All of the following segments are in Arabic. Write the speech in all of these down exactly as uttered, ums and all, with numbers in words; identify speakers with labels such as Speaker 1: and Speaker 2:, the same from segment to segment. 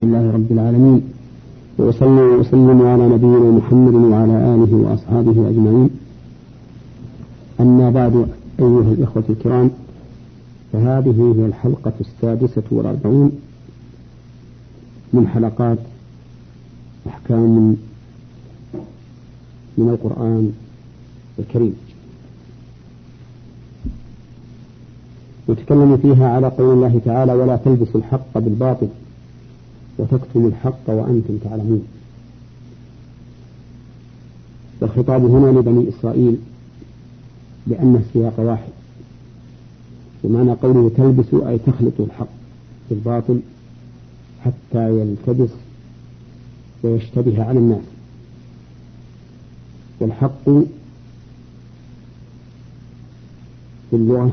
Speaker 1: لله رب العالمين، وصلى وسلم على نبينا محمد وعلى آله وأصحابه أجمعين. أما بعد، أيها الإخوة الكرام، فهذه هي الحلقة السادسة والأربعون من حلقات أحكام من القرآن الكريم، نتكلم فيها على قول الله تعالى: ولا تلبسوا الحق بالباطل وتكتموا الحق وأنتم تعلمون. والخطاب هنا لبني إسرائيل لأن السياق واحد، ومعنى قوله تلبسوا أي تخلطوا الحق بالباطل حتى يلتبس ويشتبه على الناس. والحق في اللغة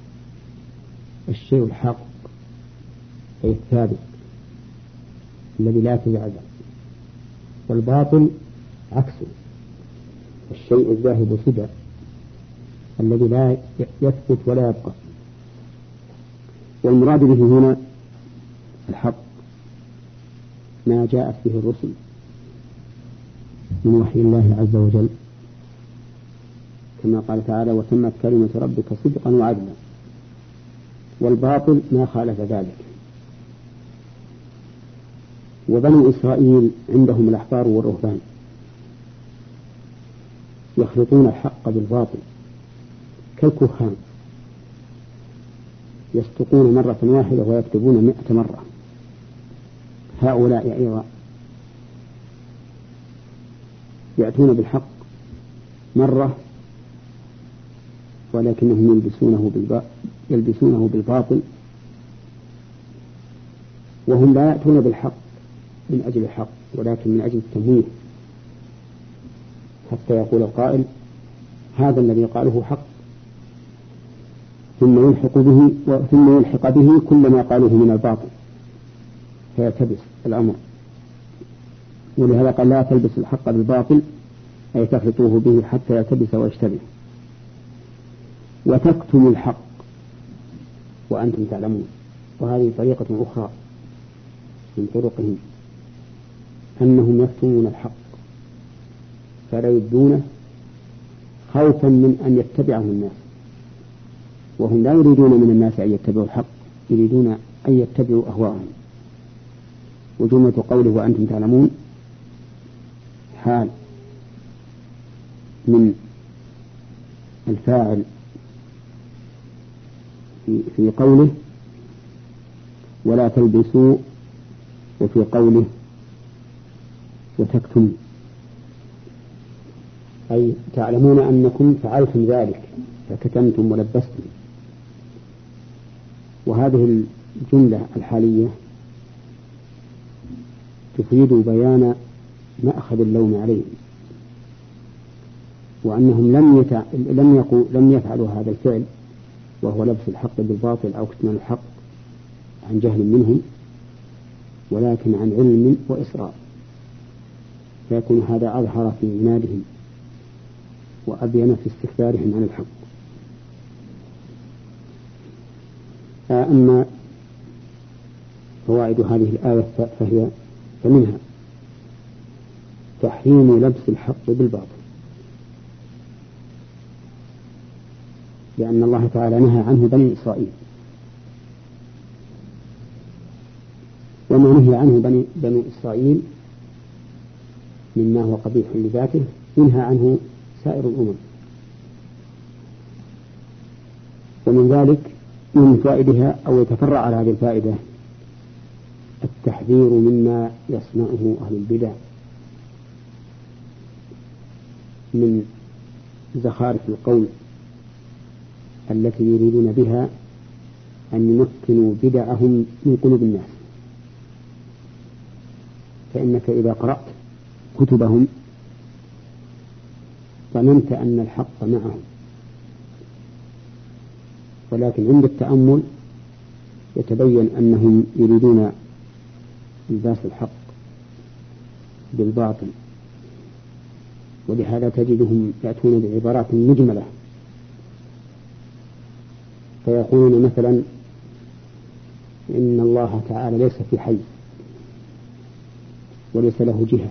Speaker 1: الشيء الحق أي الثابت الذي لا تزعزع، والباطل عكسه الشيء الذاهب سدى الذي لا يثبت ولا يبقى. والمراد به هنا الحق ما جاءت به الرسل من وحي الله عز وجل، كما قال تعالى: وتمت كلمة ربك صدقا وعدلا. والباطل ما خالف ذلك. وبني إسرائيل عندهم الأحبار والرهبان يخلطون الحق بالباطل كالكهان، يصدقون مرة واحدة ويكتبون مئة مرة. هؤلاء أيضا يأتون بالحق مرة ولكنهم يلبسونه بالباطل يلبسونه بالباطل وهم لا يأتون بالحق من أجل الحق ولكن من أجل التمويه، حتى يقول القائل: هذا الذي قاله حق، ثم يلحق به ثم يلحق به كل ما قالوه من الباطل فيلتبس الأمر. ولهذا قال: لا تلبس الحق بالباطل أي تخلطوه به حتى يلتبس ويشتبه. وتكتم الحق وأنتم تعلمون. وهذه طريقة أخرى من طرقهم، أنهم يكتمون الحق فلا يبدونه خوفا من أن يتبعه الناس، وهم لا يريدون من الناس أن يتبعوا الحق، يريدون أن يتبعوا أهواءهم. وجملة قوله وأنتم تعلمون حال من الفاعل في قوله ولا تلبسوا، وفي قوله وتكتموا، أي تعلمون أنكم فعلتم ذلك فكتمتم ولبستم. وهذه الجملة الحالية تفيد بيان مأخذ اللوم عليهم، وأنهم لم يتع... لم يقو... لم يفعلوا هذا الفعل وهو لبس الحق بالباطل أو كتمان الحق عن جهل منهم، ولكن عن علم وإصرار، فيكون هذا أظهر في عنادهم وأبين في استكبارهم عن الحق. أما فوائد هذه الآية فهي فمنها تحريم لبس الحق بالباطل، لأن الله تعالى نهى عنه بني إسرائيل، وما نهي عنه بني, بني إسرائيل مما هو قبيح لذاته ينهى عنه سائر الأمم. ومن ذلك من فائدها أو يتفرع على هذه الفائدة التحذير مما يصنعه أهل البدع من زخارف القول التي يريدون بها أن يمكنوا بدعهم من قلوب الناس. فإنك إذا قرأت كتبهم ظننت أن الحق معهم، ولكن عند التأمل يتبين أنهم يريدون الباس الحق بالباطل. ولهذا تجدهم يأتون بعبارات مجملة، فيقولون مثلا إن الله تعالى ليس في حي، وليس له جهة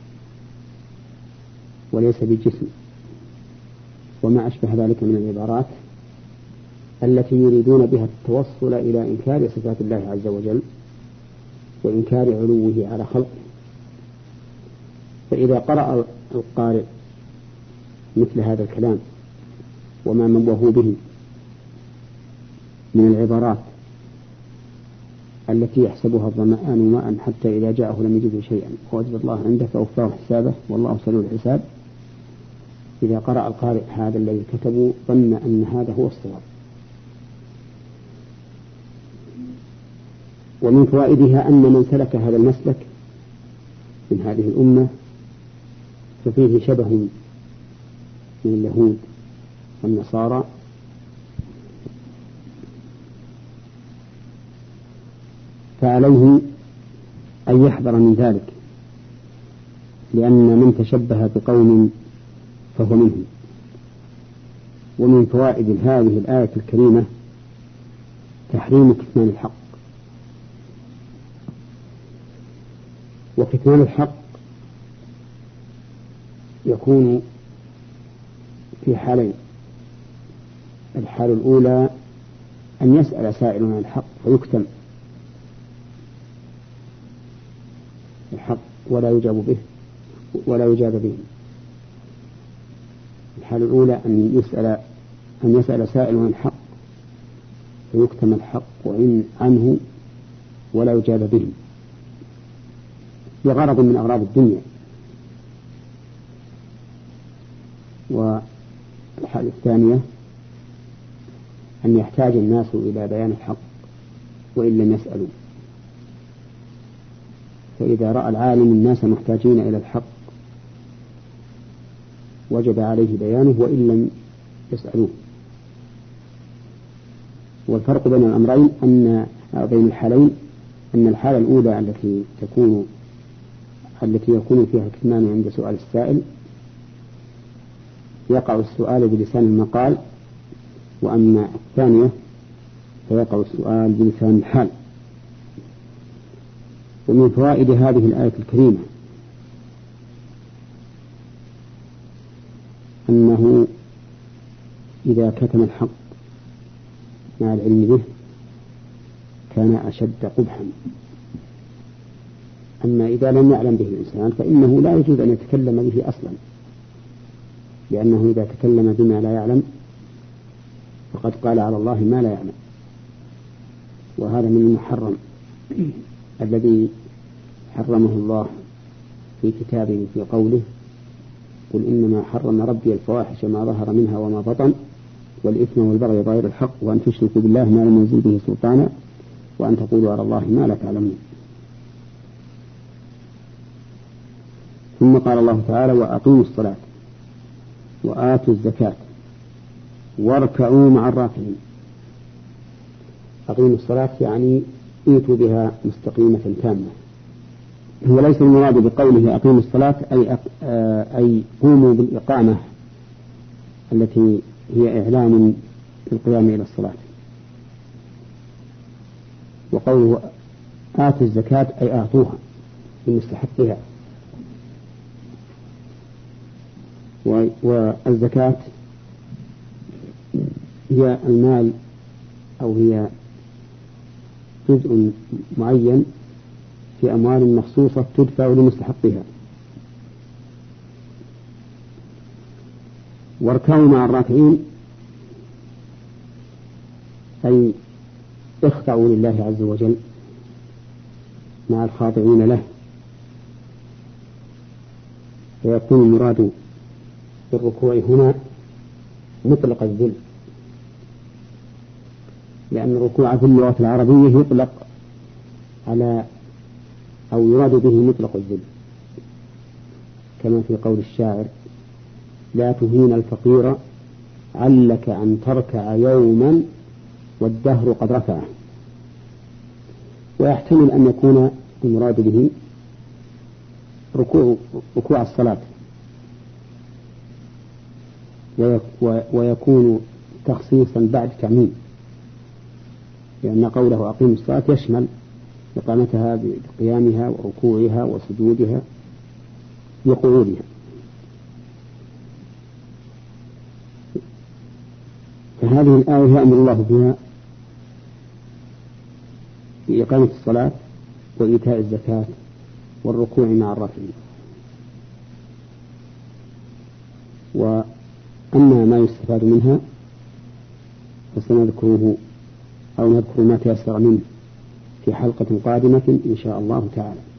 Speaker 1: وليس بجسم، وما أشبه ذلك من العبارات التي يريدون بها التوصل إلى إنكار صفات الله عز وجل وإنكار علوه على خلقه. فإذا قرأ القارئ مثل هذا الكلام وما نبهوا به من العبارات التي يحسبها الظمآن ماء حتى إذا جاءه لم يجده شيئا ووجد الله عنده فوفاه حسابه والله سريع الحساب، إذا قرأ القارئ هذا الذي كتبوا ظن أن هذا هو الصواب. ومن فوائدها أن من سلك هذا المسلك من هذه الأمة ففيه شبه من اليهود والنصارى، فعليه أن يحذر من ذلك، لأن من تشبه بقوم فهو منهم. ومن فوائد هذه الآية الكريمة تحريم كتمان الحق. وكتمان الحق يكون في حالين: الحالة الأولى أن يسأل سائل عن الحق فيكتم الحق ولا يجاب به ولا يجاب به. الحالة الأولى أن يسأل أن يسأل سائل عن الحق فيكتم الحق وإن عنه ولا يجاب به بغرض من أغراض الدنيا. والحالة الثانية أن يحتاج الناس إلى بيان الحق وإن لم يسألوا، فإذا رأى العالم الناس محتاجين إلى الحق وجب عليه بيانه وإن لم يسألوه. والفرق بين الأمرين أن بين الحالين أن الحالة الأولى التي تكون التي يكون فيها الكتمان عند سؤال السائل يقع السؤال بلسان المقال، وأما الثانية فيقع السؤال بلسان الحال. ومن فوائد هذه الآية الكريمة أنه إذا كتم الحق مع العلم به كان أشد قبحا، أما إذا لم يعلم به الإنسان فإنه لا يجوز أن يتكلم به أصلا، لأنه إذا تكلم بما لا يعلم فقد قال على الله ما لا يعلم، وهذا من المحرم الذي حرمه الله في كتابه في قوله: قل إنما حرم ربي الفواحش ما ظهر منها وما بطن والإثم والبغي بغير الحق وأن تشركوا بالله ما لم ينزل به سلطانا وأن تقولوا على الله ما لا تعلمون. ثم قال الله تعالى: وأقيموا الصلاة وآتوا الزكاة واركعوا مع الراكعين. أقيموا الصلاة يعني ائتوا بها مستقيمة تامة. هو ليس المراد بقوله أقيموا الصلاة أي, أي قوموا بالإقامة التي هي إعلان القيام إلى الصلاة. وقوله آتوا الزكاة أي أعطوها بمستحقها. والزكاة هي المال أو هي جزء معين في أموال مخصوصة تدفع لمستحقها. واركعوا مع الراكعين أي اخضعوا لله عز وجل مع الخاضعين له، فيكون المراد بالركوع هنا مطلق الذل، لأن الركوع في اللغة العربية يطلق على أو يراد به مطلق الذل، كما في قول الشاعر: لا تهين الفقير علك أن تركع يوما والدهر قد رفعه. ويحتمل أن يكون المراد به ركوع, ركوع الصلاة، ويكون تخصيصا بعد تعميم، لأن قوله أقيم الصلاة يشمل إقامتها بقيامها وركوعها وسجودها وقعودها. فهذه الآية يأمر الله فيها بإقامة الصلاة وإيتاء الزكاة والركوع مع الرفع. وأما ما يستفاد منها فسنذكره أو نذكر ما تيسر منه في حلقة قادمة إن شاء الله تعالى.